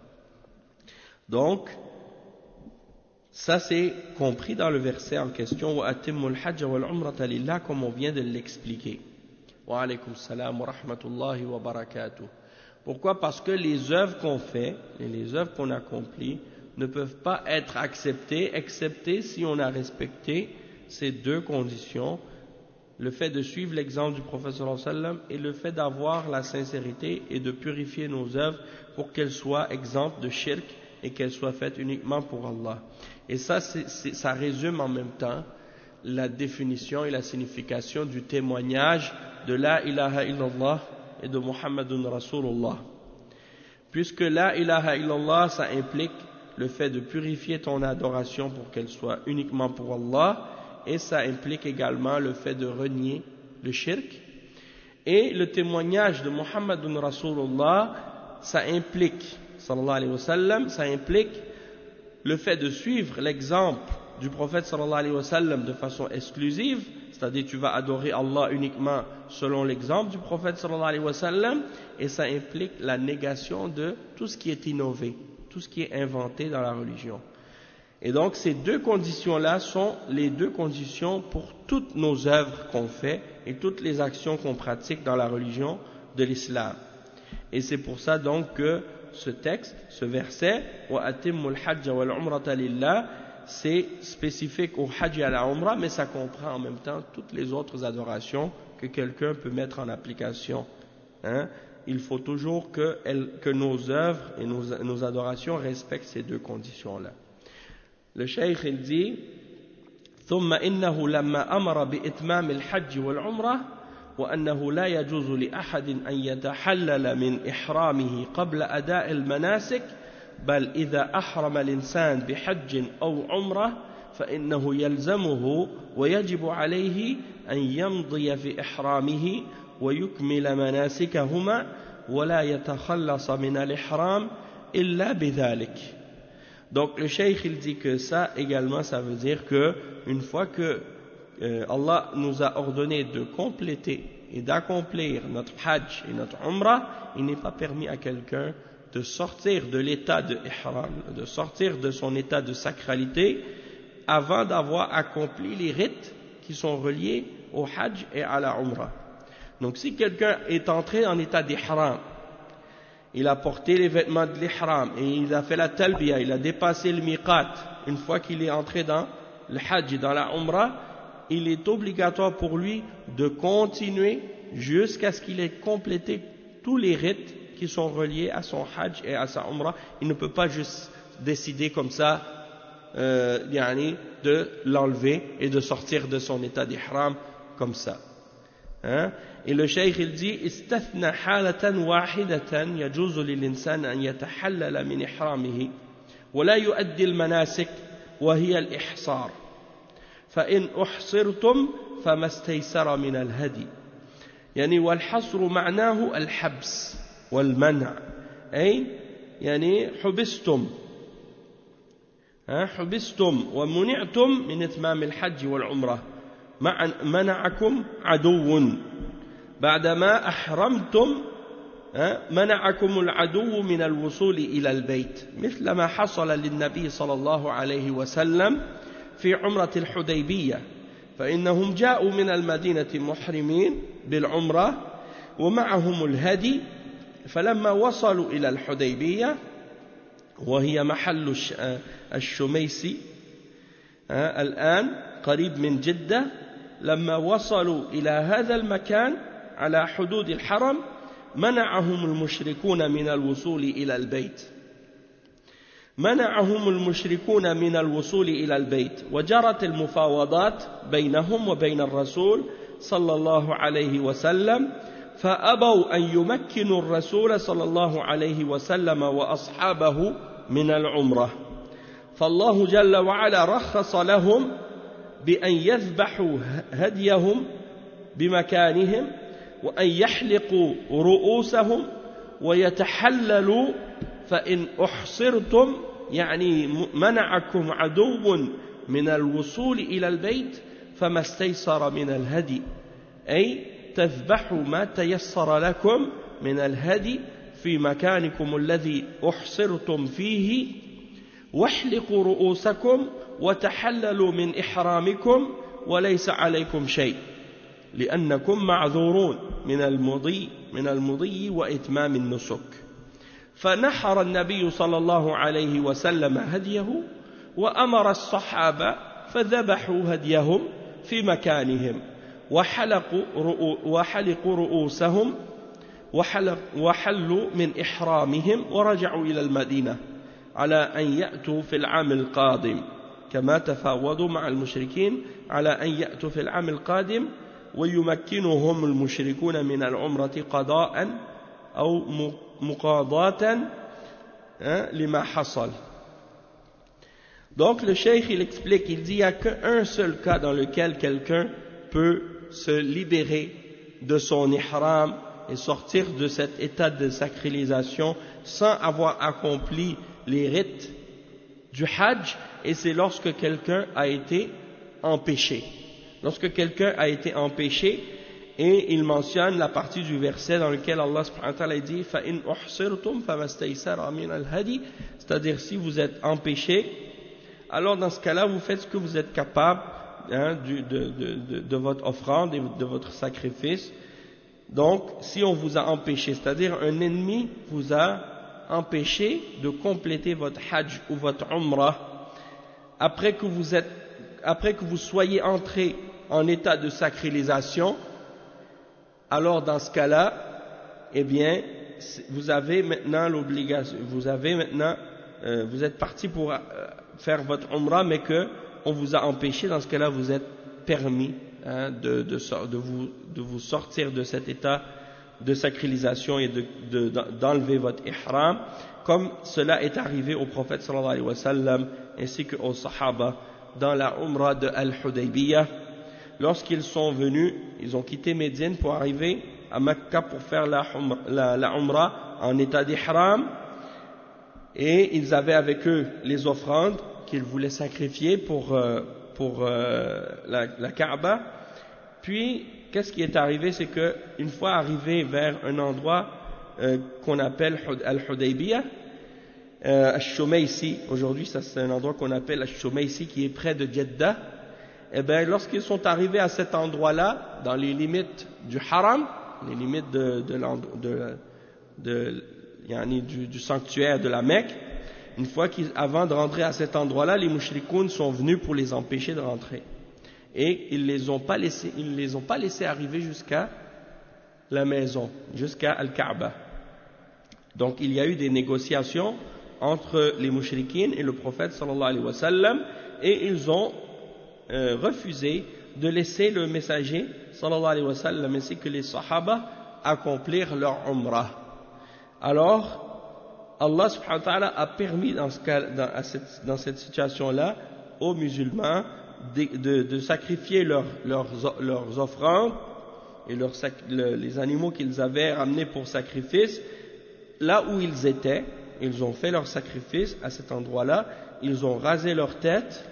Donc, ça c'est compris dans le verset en question, wa atimmul hajja wal umrata lillah, comme on vient de l'expliquer. Wa alaykum salam wa rahmatullahi wa barakatuh. Pourquoi? Parce que les œuvres qu'on fait et les œuvres qu'on accomplit ne peuvent pas être acceptées, excepté si on a respecté ces deux conditions, le fait de suivre l'exemple du prophète sallallahu alayhi wa sallam et le fait d'avoir la sincérité et de purifier nos œuvres pour qu'elles soient exemptes de shirk et qu'elles soient faites uniquement pour Allah. Et ça, c'est, c'est, ça résume en même temps la définition et la signification du témoignage de la ilaha illallah et de Muhammadun Rasulullah. Puisque la ilaha illallah, ça implique le fait de purifier ton adoration pour qu'elle soit uniquement pour Allah, et ça implique également le fait de renier le shirk. Et le témoignage de Muhammadun Rasulullah, ça implique, sallallahu alayhi wa sallam, ça implique le fait de suivre l'exemple du prophète sallallahu alayhi wa sallam de façon exclusive, c'est-à-dire tu vas adorer Allah uniquement selon l'exemple du prophète sallallahu alayhi wa sallam, et ça implique la négation de tout ce qui est innové, tout ce qui est inventé dans la religion. Et donc ces deux conditions-là sont les deux conditions pour toutes nos œuvres qu'on fait et toutes les actions qu'on pratique dans la religion de l'islam. Et c'est pour ça donc que ce texte, ce verset, wa atimmul hajja wal umrata lillah, c'est spécifique au hajj et à la umrah, mais ça comprend en même temps toutes les autres adorations que quelqu'un peut mettre en application. Hein? Il faut toujours que, elle, que nos œuvres et nos, nos adorations respectent ces deux conditions-là. Le cheikh il dit ثم إنه لما أمر بإتمام الحج والعمرة وأنه لا يجوز لأحد أن يتحلل من إحرامه قبل أداء المناسك بل إذا أحرم الإنسان بحج أو عمرة فإنه يلزمه ويجب عليه أن يمضي في إحرامه ويكمل مناسكهما ولا يتخلص من الإحرام إلا بذلك. Donc le cheikh il dit que ça également ça veut dire que une fois que euh, Allah nous a ordonné de compléter et d'accomplir notre hajj et notre umrah, il n'est pas permis à quelqu'un de sortir de l'état de ihram, de sortir de son état de sacralité avant d'avoir accompli les rites qui sont reliés au hajj et à la umrah. Donc si quelqu'un est entré en état d'ihram, il a porté les vêtements de l'ihram et il a fait la talbiya, il a dépassé le miqat, une fois qu'il est entré dans le hajj et dans la umrah, il est obligatoire pour lui de continuer jusqu'à ce qu'il ait complété tous les rites qui sont reliés à son hajj et à sa umrah. Il ne peut pas juste décider comme ça euh, yani, de l'enlever et de sortir de son état d'ihram comme ça. Hein? Et le cheikh il dit استثنى حالة واحدة يجوز للإنسان أن يتحلل من إحرامه ولا يؤدي المناسك وهي الإحصار فإن أحصرتم فما استيسر من الهدي يعني والحصر معناه الحبس والمنع أي يعني حبستم حبستم ومنعتم من إتمام الحج والعمرة منعكم عدو بعدما أحرمتم منعكم العدو من الوصول إلى البيت مثل ما حصل للنبي صلى الله عليه وسلم في عمرة الحديبية فإنهم جاءوا من المدينة محرمين بالعمرة ومعهم الهدي فلما وصلوا إلى الحديبية وهي محل الشميسي الآن قريب من جدة لما وصلوا إلى هذا المكان على حدود الحرم منعهم المشركون من الوصول إلى البيت منعهم المشركون من الوصول إلى البيت وجرت المفاوضات بينهم وبين الرسول صلى الله عليه وسلم فأبوا أن يمكنوا الرسول صلى الله عليه وسلم وأصحابه من العمرة فالله جل وعلا رخص لهم بأن يذبحوا هديهم بمكانهم وأن يحلقوا رؤوسهم ويتحللوا فإن أحصرتم يعني منعكم عدو من الوصول إلى البيت فما استيسر من الهدي أي تذبحوا ما تيسر لكم من الهدي في مكانكم الذي أحصرتم فيه واحلقوا رؤوسكم وتحللوا من إحرامكم وليس عليكم شيء لأنكم معذورون من المضي من المضي وإتمام النسك فنحر النبي صلى الله عليه وسلم هديه وأمر الصحابة فذبحوا هديهم في مكانهم وحلقوا رؤو وحلقوا رؤوسهم وحلق وحلوا من إحرامهم ورجعوا إلى المدينة على أن يأتوا في العام القادم كما تفاوضوا مع المشركين على أن يأتوا في العام القادم ويمكنهم المشركون من العمرة قضاء أو مقاضاة لما حصل. Donc le cheikh il explique, il dit il n'y a qu'un seul cas dans lequel quelqu'un peut se libérer de son ihram et sortir de cet état de sacralisation sans avoir accompli les rites du hajj, et c'est lorsque quelqu'un a été empêché. Lorsque quelqu'un a été empêché, et il mentionne la partie du verset dans lequel Allah subhanahu wa ta'ala dit فَإِنْ أُحْصِرْتُمْ فَمَسْتَيْسَرَ مِنَ الْهَدِي, c'est-à-dire si vous êtes empêché, alors dans ce cas-là vous faites ce que vous êtes capable, hein, du, de, de, de, de votre offrande et de votre sacrifice. Donc si on vous a empêché, c'est-à-dire un ennemi vous a empêché de compléter votre hajj ou votre umrah, après que vous êtes, après que vous soyez entré en état de sacralisation, alors dans ce cas-là, eh bien, vous avez maintenant l'obligation, vous avez maintenant, euh, vous êtes parti pour euh, faire votre umrah, mais que on vous a empêché. Dans ce cas-là, vous êtes permis, hein, de, de, de, vous, de vous sortir de cet état de sacralisation et de, de, d'enlever votre ihram, comme cela est arrivé au prophète sallallahu alayhi wa sallam ainsi qu'aux sahaba dans la umrah de Al-Hudaybiyah. Lorsqu'ils sont venus, ils ont quitté Médine pour arriver à Mecca pour faire la, la, la umrah en état d'ihram, et ils avaient avec eux les offrandes qu'ils voulaient sacrifier pour, euh, pour euh, la, la Kaaba. Puis, qu'est-ce qui est arrivé, c'est qu'une fois arrivé vers un endroit euh, qu'on appelle Al-Hudaybiyah, euh, Al-Shumaysi, aujourd'hui ça c'est un endroit qu'on appelle Al-Shumaysi qui est près de Jeddah, et bien lorsqu'ils sont arrivés à cet endroit-là, dans les limites du haram, les limites de, de, de, de, yani du, du sanctuaire de la Mecque, une fois qu'ils, avant de rentrer à cet endroit-là, les mushrikoun sont venus pour les empêcher de rentrer. Et ils ne les ont pas laissés, ils les ont pas laissés arriver jusqu'à la maison, jusqu'à Al-Kaaba. Donc il y a eu des négociations entre les mushrikines et le prophète sallallahu alayhi wa sallam, et ils ont euh, refusé de laisser le messager sallallahu alayhi wa sallam ainsi que les sahaba accomplir leur umrah. Alors Allah subhanahu wa ta'ala a permis dans, ce cas, dans, à cette, dans cette situation-là aux musulmans de, de, de sacrifier leur, leurs, leurs offrandes et leurs, le, les animaux qu'ils avaient ramenés pour sacrifice là où ils étaient. Ils ont fait leur sacrifice à cet endroit-là, ils ont rasé leur tête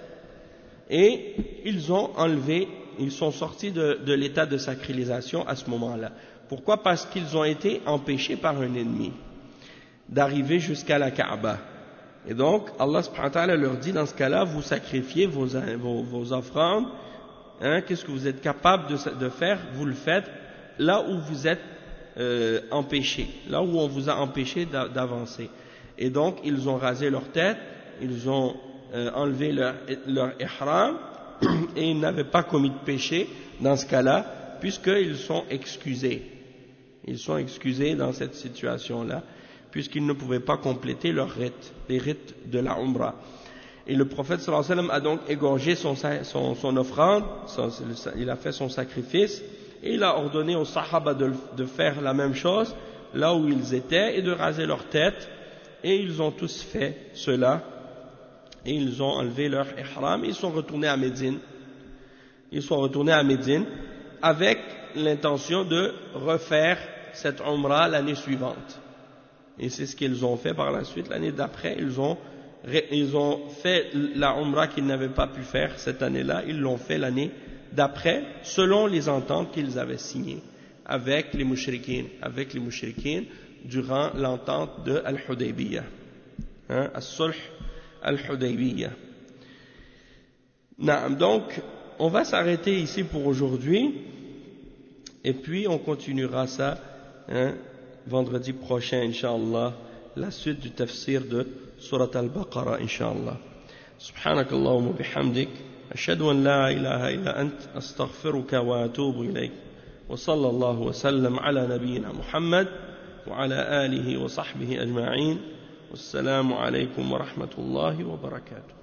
et ils ont enlevé, ils sont sortis de, de l'état de sacralisation à ce moment-là. Pourquoi? Parce qu'ils ont été empêchés par un ennemi d'arriver jusqu'à la Kaaba. Et donc, Allah subhanahu wa ta'ala leur dit, dans ce cas-là, vous sacrifiez vos, vos, vos offrandes, hein, qu'est-ce que vous êtes capable de, de faire, vous le faites là où vous êtes euh, empêchés, là où on vous a empêché d'avancer. Et donc, ils ont rasé leur tête, ils ont euh, enlevé leur, leur ihram, et ils n'avaient pas commis de péché dans ce cas-là, puisqu'ils sont excusés. Ils sont excusés dans cette situation-là, puisqu'ils ne pouvaient pas compléter leurs rites, les rites de la Umrah. Et le prophète sallallahu alayhi wa sallam a donc égorgé son, son, son offrande, son, il a fait son sacrifice, et il a ordonné aux sahaba de, de faire la même chose là où ils étaient et de raser leur tête, et ils ont tous fait cela, et ils ont enlevé leur ihram, et ils sont retournés à Médine. Ils sont retournés à Médine avec l'intention de refaire cette Umrah l'année suivante. Et c'est ce qu'ils ont fait par la suite. L'année d'après, ils ont, ils ont fait la Umrah qu'ils n'avaient pas pu faire cette année-là. Ils l'ont fait l'année d'après, selon les ententes qu'ils avaient signées avec les mushrikines, avec les mushrikines durant l'entente de Al-Hudaybiyah, hein, As-Sulh Al-Hudaybiyah. Donc, on va s'arrêter ici pour aujourd'hui, et puis on continuera ça, hein, vendredi prochain, Inch'Allah, la suite du tafsir de Surat Al-Baqarah, Inch'Allah. Subhanakallahumma bihamdik, ashhadu an la ilaha illa ant, astaghfiruka wa atubu ilayk, wa sallallahu wa sallam ala nabiyyina Muhammad, wa ala alihi wa sahbihi ajma'in, wassalamu alaykum wa rahmatullahi wa barakatuh.